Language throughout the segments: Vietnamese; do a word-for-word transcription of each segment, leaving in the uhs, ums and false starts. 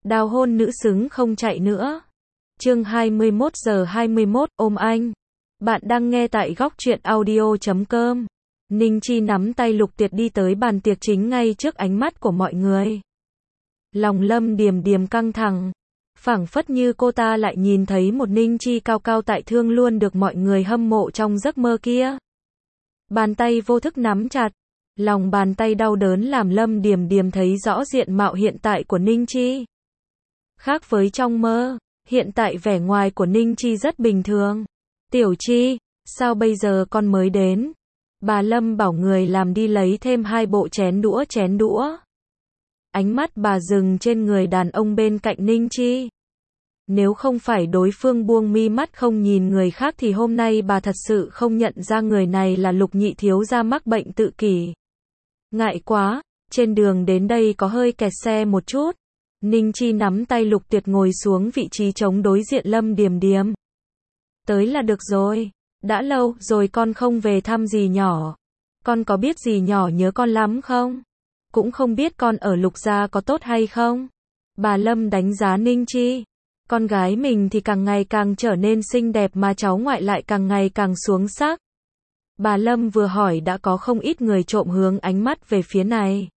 Đào hôn nữ xứng không chạy nữa. Chương hai mươi mốt giờ hai mươi mốt, ôm anh. Bạn đang nghe tại góc truyện audio chấm com. Ninh Chi nắm tay Lục Tiệt đi tới bàn tiệc chính ngay trước ánh mắt của mọi người. Lòng Lâm Điềm Điềm căng thẳng, phảng phất như cô ta lại nhìn thấy một Ninh Chi cao cao tại thượng luôn được mọi người hâm mộ trong giấc mơ kia. Bàn tay vô thức nắm chặt, lòng bàn tay đau đớn làm Lâm Điềm Điềm thấy rõ diện mạo hiện tại của Ninh Chi. Khác với trong mơ, hiện tại vẻ ngoài của Ninh Chi rất bình thường. Tiểu Chi, sao bây giờ con mới đến? Bà Lâm bảo người làm đi lấy thêm hai bộ chén đũa chén đũa. Ánh mắt bà dừng trên người đàn ông bên cạnh Ninh Chi. Nếu không phải đối phương buông mi mắt không nhìn người khác thì hôm nay bà thật sự không nhận ra người này là Lục nhị thiếu gia mắc bệnh tự kỷ. Ngại quá, trên đường đến đây có hơi kẹt xe một chút. Ninh Chi nắm tay Lục Tuyệt ngồi xuống vị trí trống đối diện Lâm Điềm Điềm. Tới là được rồi, đã lâu rồi con không về thăm dì nhỏ. Con có biết dì nhỏ nhớ con lắm không? Cũng không biết con ở Lục gia có tốt hay không? Bà Lâm đánh giá Ninh Chi. Con gái mình thì càng ngày càng trở nên xinh đẹp mà cháu ngoại lại càng ngày càng xuống sắc. Bà Lâm vừa hỏi đã có không ít người trộm hướng ánh mắt về phía này.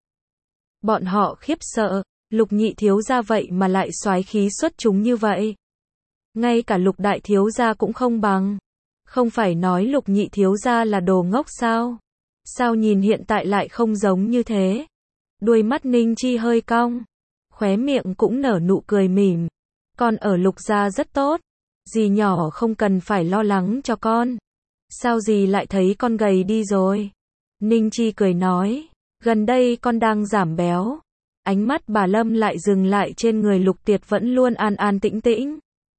Bọn họ khiếp sợ, Lục nhị thiếu gia vậy mà lại soái khí xuất chúng như vậy. Ngay cả Lục đại thiếu gia cũng không bằng. Không phải nói Lục nhị thiếu gia là đồ ngốc sao? Sao nhìn hiện tại lại không giống như thế? Đuôi mắt Ninh Chi hơi cong, khóe miệng cũng nở nụ cười mỉm. Con ở Lục gia rất tốt, dì nhỏ không cần phải lo lắng cho con. Sao dì lại thấy con gầy đi rồi? Ninh Chi cười nói, gần đây con đang giảm béo. Ánh mắt bà Lâm lại dừng lại trên người Lục Tiệt vẫn luôn an an tĩnh tĩnh.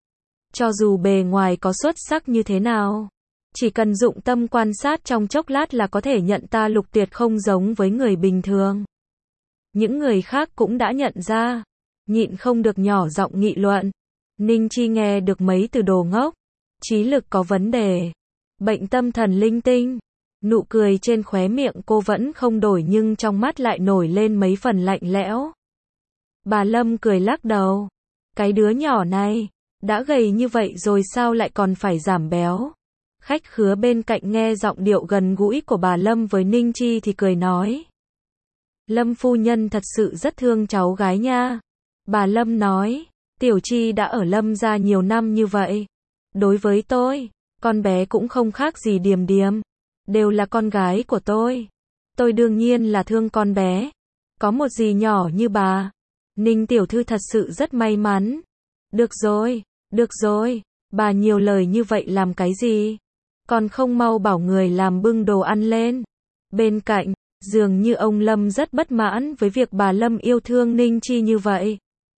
Cho dù bề ngoài có xuất sắc như thế nào, chỉ cần dụng tâm quan sát trong chốc lát là có thể nhận ta Lục Tiệt không giống với người bình thường. Những người khác cũng đã nhận ra, nhịn không được nhỏ giọng nghị luận. Ninh Chi nghe được mấy từ đồ ngốc, trí lực có vấn đề, bệnh tâm thần linh tinh. Nụ cười trên khóe miệng cô vẫn không đổi nhưng trong mắt lại nổi lên mấy phần lạnh lẽo. Bà Lâm cười lắc đầu. Cái đứa nhỏ này, đã gầy như vậy rồi sao lại còn phải giảm béo? Khách khứa bên cạnh nghe giọng điệu gần gũi của bà Lâm với Ninh Chi thì cười nói. Lâm phu nhân thật sự rất thương cháu gái nha. Bà Lâm nói, Tiểu Chi đã ở Lâm gia nhiều năm như vậy. Đối với tôi, con bé cũng không khác gì Điềm Điềm. Đều là con gái của tôi. Tôi đương nhiên là thương con bé. Có một dì nhỏ như bà. Ninh tiểu thư thật sự rất may mắn. Được rồi, được rồi, bà nhiều lời như vậy làm cái gì? Còn không mau bảo người làm bưng đồ ăn lên. Bên cạnh, dường như ông Lâm rất bất mãn với việc bà Lâm yêu thương Ninh Chi như vậy.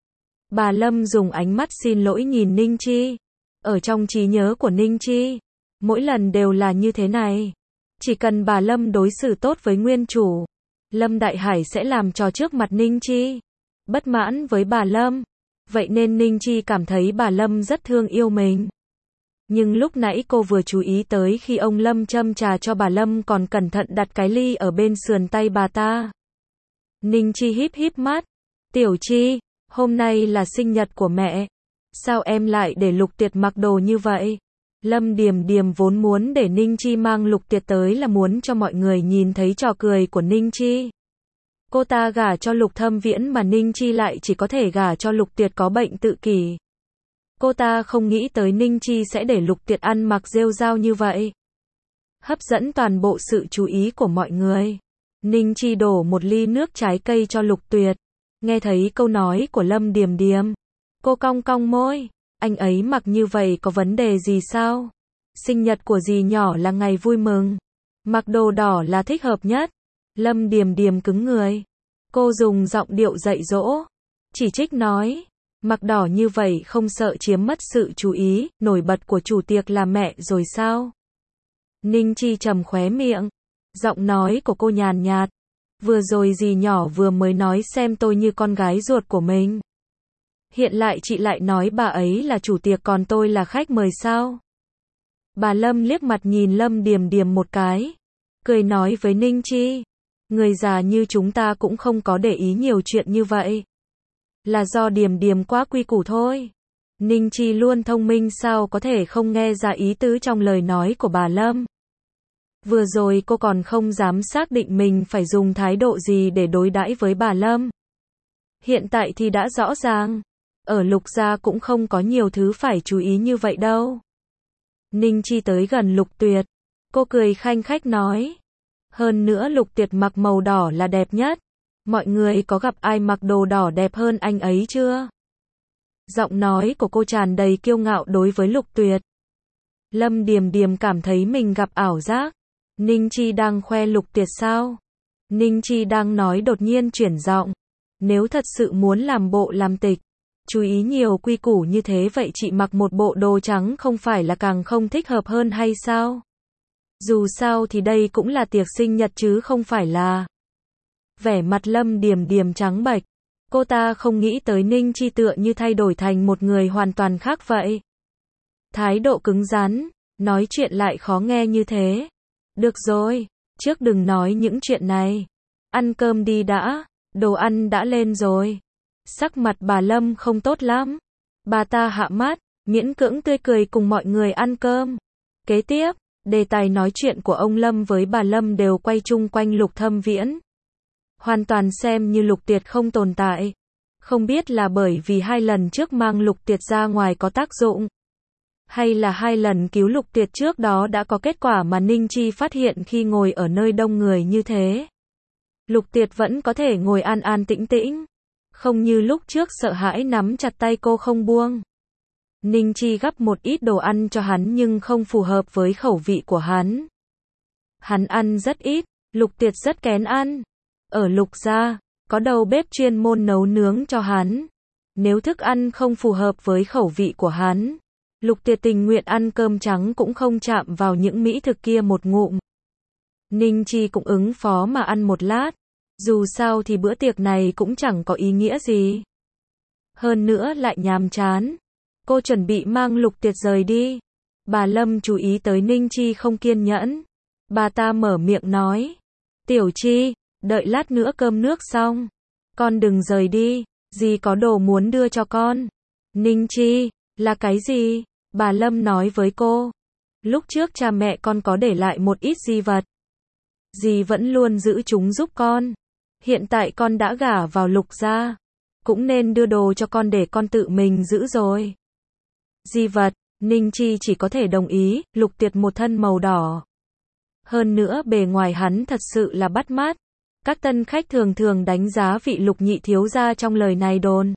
Bà Lâm dùng ánh mắt xin lỗi nhìn Ninh Chi. Ở trong trí nhớ của Ninh Chi, mỗi lần đều là như thế này. Chỉ cần bà Lâm đối xử tốt với nguyên chủ, Lâm Đại Hải sẽ làm trò trước mặt Ninh Chi. Bất mãn với bà Lâm, vậy nên Ninh Chi cảm thấy bà Lâm rất thương yêu mình. Nhưng lúc nãy cô vừa chú ý tới khi ông Lâm châm trà cho bà Lâm còn cẩn thận đặt cái ly ở bên sườn tay bà ta. Ninh Chi híp híp mắt. Tiểu Chi, hôm nay là sinh nhật của mẹ. Sao em lại để Lục Tiệt mặc đồ như vậy? Lâm Điềm Điềm vốn muốn để Ninh Chi mang Lục Tiệt tới là muốn cho mọi người nhìn thấy trò cười của Ninh Chi. Cô ta gả cho Lục Thâm Viễn mà Ninh Chi lại chỉ có thể gả cho Lục Tiệt có bệnh tự kỷ. Cô ta không nghĩ tới Ninh Chi sẽ để Lục Tiệt ăn mặc rêu rao như vậy. Hấp dẫn toàn bộ sự chú ý của mọi người. Ninh Chi đổ một ly nước trái cây cho Lục Tuyệt. Nghe thấy câu nói của Lâm Điềm Điềm, cô cong cong môi. Anh ấy mặc như vậy có vấn đề gì sao? Sinh nhật của dì nhỏ là ngày vui mừng. Mặc đồ đỏ là thích hợp nhất. Lâm Điềm Điềm cứng người. Cô dùng giọng điệu dạy dỗ. Chỉ trích nói. Mặc đỏ như vậy không sợ chiếm mất sự chú ý, nổi bật của chủ tiệc là mẹ rồi sao? Ninh Chi trầm khóe miệng. Giọng nói của cô nhàn nhạt. Vừa rồi dì nhỏ vừa mới nói xem tôi như con gái ruột của mình. Hiện lại chị lại nói bà ấy là chủ tiệc còn tôi là khách mời sao? Bà Lâm liếc mặt nhìn Lâm Điềm Điềm một cái. Cười nói với Ninh Chi. Người già như chúng ta cũng không có để ý nhiều chuyện như vậy. Là do Điềm Điềm quá quy củ thôi. Ninh Chi luôn thông minh sao có thể không nghe ra ý tứ trong lời nói của bà Lâm. Vừa rồi cô còn không dám xác định mình phải dùng thái độ gì để đối đãi với bà Lâm. Hiện tại thì đã rõ ràng. Ở Lục gia cũng không có nhiều thứ phải chú ý như vậy đâu. Ninh Chi tới gần Lục Tuyệt. Cô cười khanh khách nói. Hơn nữa Lục Tuyệt mặc màu đỏ là đẹp nhất. Mọi người có gặp ai mặc đồ đỏ đẹp hơn anh ấy chưa? Giọng nói của cô tràn đầy kiêu ngạo đối với Lục Tuyệt. Lâm Điềm Điềm cảm thấy mình gặp ảo giác. Ninh Chi đang khoe Lục Tuyệt sao? Ninh Chi đang nói đột nhiên chuyển giọng. Nếu thật sự muốn làm bộ làm tịch, chú ý nhiều quy củ như thế vậy chị mặc một bộ đồ trắng không phải là càng không thích hợp hơn hay sao? Dù sao thì đây cũng là tiệc sinh nhật chứ không phải là. Vẻ mặt Lâm Điềm Điềm trắng bệch. Cô ta không nghĩ tới Ninh Chi tựa như thay đổi thành một người hoàn toàn khác vậy. Thái độ cứng rắn, nói chuyện lại khó nghe như thế. Được rồi, trước đừng nói những chuyện này. Ăn cơm đi đã, đồ ăn đã lên rồi. Sắc mặt bà Lâm không tốt lắm. Bà ta hạ mắt, miễn cưỡng tươi cười cùng mọi người ăn cơm. Kế tiếp, đề tài nói chuyện của ông Lâm với bà Lâm đều quay chung quanh Lục Thâm Viễn. Hoàn toàn xem như Lục Tuyệt không tồn tại. Không biết là bởi vì hai lần trước mang Lục Tuyệt ra ngoài có tác dụng. Hay là hai lần cứu Lục Tuyệt trước đó đã có kết quả mà Ninh Chi phát hiện khi ngồi ở nơi đông người như thế. Lục Tuyệt vẫn có thể ngồi an an tĩnh tĩnh. Không như lúc trước sợ hãi nắm chặt tay cô không buông. Ninh Chi gắp một ít đồ ăn cho hắn nhưng không phù hợp với khẩu vị của hắn. Hắn ăn rất ít, Lục Tuyệt rất kén ăn. Ở Lục gia, có đầu bếp chuyên môn nấu nướng cho hắn. Nếu thức ăn không phù hợp với khẩu vị của hắn, Lục Tuyệt tình nguyện ăn cơm trắng cũng không chạm vào những mỹ thực kia một ngụm. Ninh Chi cũng ứng phó mà ăn một lát. Dù sao thì bữa tiệc này cũng chẳng có ý nghĩa gì. Hơn nữa lại nhàm chán. Cô chuẩn bị mang Lục Tuyệt rời đi. Bà Lâm chú ý tới Ninh Chi không kiên nhẫn. Bà ta mở miệng nói. Tiểu Chi, đợi lát nữa cơm nước xong. Con đừng rời đi, dì có đồ muốn đưa cho con. Ninh Chi, là cái gì? Bà Lâm nói với cô. Lúc trước cha mẹ con có để lại một ít di vật. Dì vẫn luôn giữ chúng giúp con. Hiện tại con đã gả vào Lục gia. Cũng nên đưa đồ cho con để con tự mình giữ rồi. Di vật, Ninh Chi chỉ có thể đồng ý, Lục Tuyệt một thân màu đỏ. Hơn nữa bề ngoài hắn thật sự là bắt mắt. Các tân khách thường thường đánh giá vị Lục nhị thiếu gia trong lời này đồn.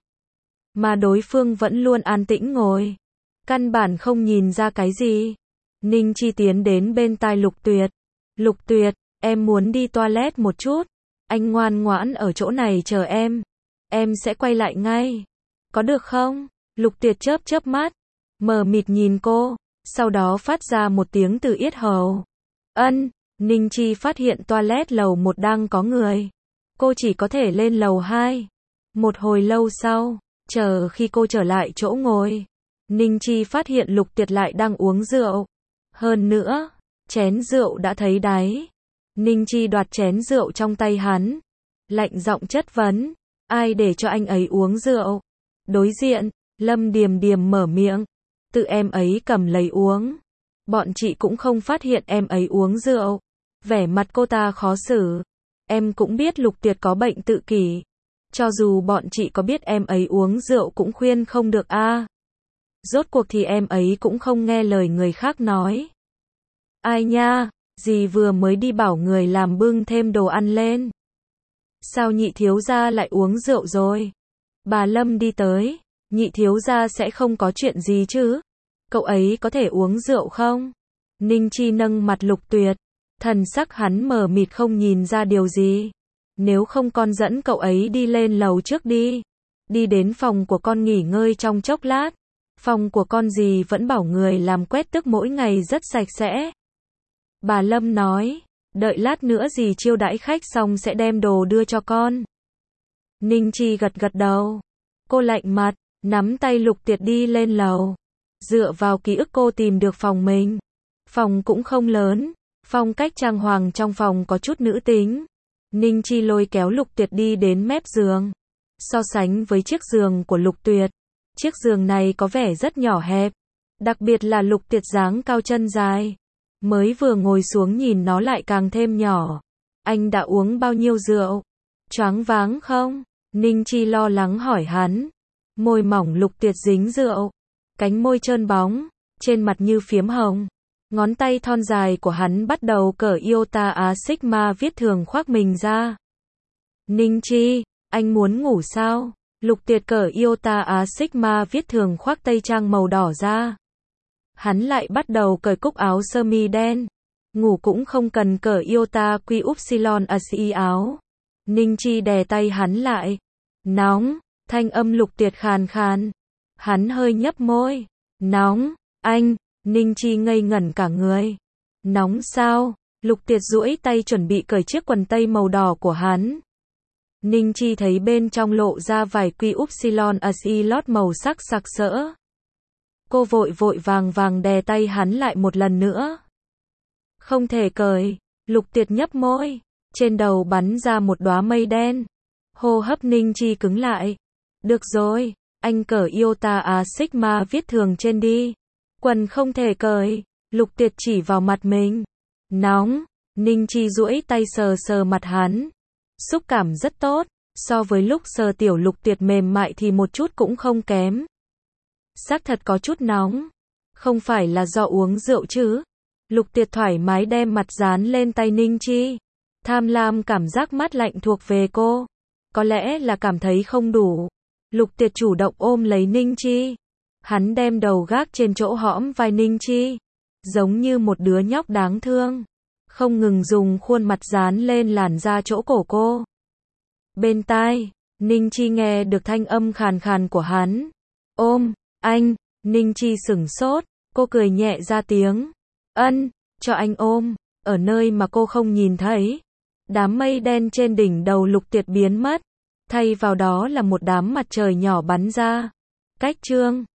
Mà đối phương vẫn luôn an tĩnh ngồi. Căn bản không nhìn ra cái gì. Ninh Chi tiến đến bên tai Lục Tuyệt. Lục Tuyệt, em muốn đi toilet một chút. Anh ngoan ngoãn ở chỗ này chờ em. Em sẽ quay lại ngay. Có được không? Lục Tuyệt chớp chớp mắt. Mờ mịt nhìn cô. Sau đó phát ra một tiếng từ yết hầu. Ân. Ninh Chi phát hiện toilet lầu một đang có người. Cô chỉ có thể lên lầu hai. Một hồi lâu sau, chờ khi cô trở lại chỗ ngồi, Ninh Chi phát hiện Lục Tuyệt lại đang uống rượu. Hơn nữa, chén rượu đã thấy đáy. Ninh Chi đoạt chén rượu trong tay hắn. Lạnh giọng chất vấn. Ai để cho anh ấy uống rượu? Đối diện, Lâm Điềm Điềm mở miệng. Tự em ấy cầm lấy uống. Bọn chị cũng không phát hiện em ấy uống rượu. Vẻ mặt cô ta khó xử. Em cũng biết Lục Tuyệt có bệnh tự kỷ. Cho dù bọn chị có biết em ấy uống rượu cũng khuyên không được a. À. Rốt cuộc thì em ấy cũng không nghe lời người khác nói. Ai nha, dì vừa mới đi bảo người làm bưng thêm đồ ăn lên. Sao nhị thiếu gia lại uống rượu rồi? Bà Lâm đi tới. Nhị thiếu gia sẽ không có chuyện gì chứ? Cậu ấy có thể uống rượu không? Ninh Chi nâng mặt Lục Tuyệt. Thần sắc hắn mờ mịt không nhìn ra điều gì. Nếu không con dẫn cậu ấy đi lên lầu trước đi. Đi đến phòng của con nghỉ ngơi trong chốc lát. Phòng của con dì vẫn bảo người làm quét tước mỗi ngày rất sạch sẽ. Bà Lâm nói. Đợi lát nữa dì chiêu đãi khách xong sẽ đem đồ đưa cho con. Ninh Chi gật gật đầu. Cô lạnh mặt, nắm tay Lục Tuyệt đi lên lầu. Dựa vào ký ức cô tìm được phòng mình. Phòng cũng không lớn. Phong cách trang hoàng trong phòng có chút nữ tính. Ninh Chi lôi kéo Lục Tuyệt đi đến mép giường. So sánh với chiếc giường của Lục Tuyệt, chiếc giường này có vẻ rất nhỏ hẹp. Đặc biệt là Lục Tuyệt dáng cao chân dài. Mới vừa ngồi xuống nhìn nó lại càng thêm nhỏ. Anh đã uống bao nhiêu rượu? Choáng váng không? Ninh Chi lo lắng hỏi hắn. Môi mỏng Lục Tuyệt dính rượu. Cánh môi trơn bóng, trên mặt như phiếm hồng. Ngón tay thon dài của hắn bắt đầu cởi Iota Á Sigma viết thường khoác mình ra. Ninh Chi, anh muốn ngủ sao? Lục Tuyệt cởi Iota Á Sigma viết thường khoác tây trang màu đỏ ra. Hắn lại bắt đầu cởi cúc áo sơ mi đen. Ngủ cũng không cần cởi Iota Quy Upsilon A C I áo. Ninh Chi đè tay hắn lại. Nóng, thanh âm Lục Tuyệt khàn khàn. Hắn hơi nhấp môi. Nóng, anh, Ninh Chi ngây ngẩn cả người. Nóng sao? Lục Tuyệt duỗi tay chuẩn bị cởi chiếc quần tây màu đỏ của hắn. Ninh Chi thấy bên trong lộ ra vài quy Upsilon A C I lót màu sắc sặc sỡ. Cô vội vội vàng vàng đè tay hắn lại một lần nữa. Không thể cởi. Lục Tuyệt nhấp môi. Trên đầu bắn ra một đóa mây đen. Hô hấp Ninh Chi cứng lại. Được rồi, anh cởi Iota Á Sigma viết thường trên đi. Quần không thể cởi. Lục Tuyệt chỉ vào mặt mình. Nóng. Ninh Chi duỗi tay sờ sờ mặt hắn. Xúc cảm rất tốt. So với lúc sờ tiểu Lục Tuyệt mềm mại thì một chút cũng không kém. Xác thật có chút nóng. Không phải là do uống rượu chứ? Lục Tuyệt thoải mái đem mặt dán lên tay Ninh Chi. Tham lam cảm giác mát lạnh thuộc về cô. Có lẽ là cảm thấy không đủ. Lục Tuyệt chủ động ôm lấy Ninh Chi. Hắn đem đầu gác trên chỗ hõm vai Ninh Chi. Giống như một đứa nhóc đáng thương. Không ngừng dùng khuôn mặt dán lên làn da chỗ cổ cô. Bên tai, Ninh Chi nghe được thanh âm khàn khàn của hắn. Ôm, anh, Ninh Chi sửng sốt, cô cười nhẹ ra tiếng. Ân, cho anh ôm, ở nơi mà cô không nhìn thấy. Đám mây đen trên đỉnh đầu Lục Tuyệt biến mất. Thay vào đó là một đám mặt trời nhỏ bắn ra. Cách chương